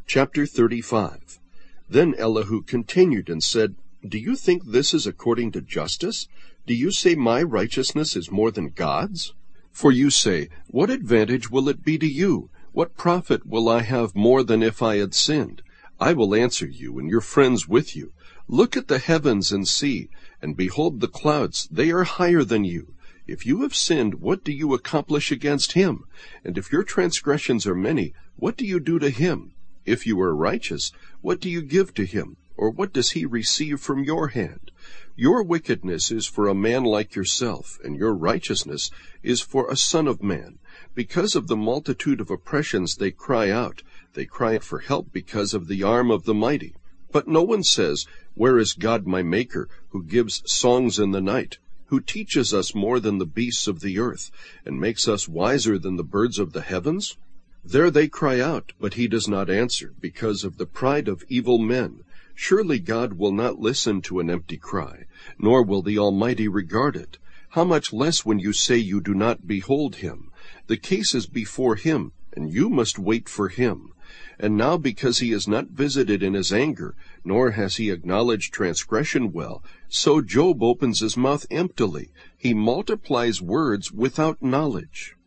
Chapter 35. Then Elihu continued and said, Do you think this is according to justice? Do you say my righteousness is more than God's? For you say, What advantage will it be to you? What profit will I have more than if I had sinned? I will answer you, and your friends with you. Look at the heavens and see, and behold the clouds, they are higher than you. If you have sinned, what do you accomplish against him? And if your transgressions are many, what do you do to him? If you are righteous, what do you give to him? Or what does he receive from your hand? Your wickedness is for a man like yourself, and your righteousness is for a son of man. Because of the multitude of oppressions they cry out. They cry for help because of the arm of the mighty. But no one says, Where is God my Maker, who gives songs in the night, who teaches us more than the beasts of the earth, and makes us wiser than the birds of the heavens? There they cry out, but he does not answer, because of the pride of evil men. Surely God will not listen to an empty cry, nor will the Almighty regard it. How much less when you say you do not behold him? The case is before him, and you must wait for him. And now because he is not visited in his anger, nor has he acknowledged transgression well, so Job opens his mouth emptily. He multiplies words without knowledge.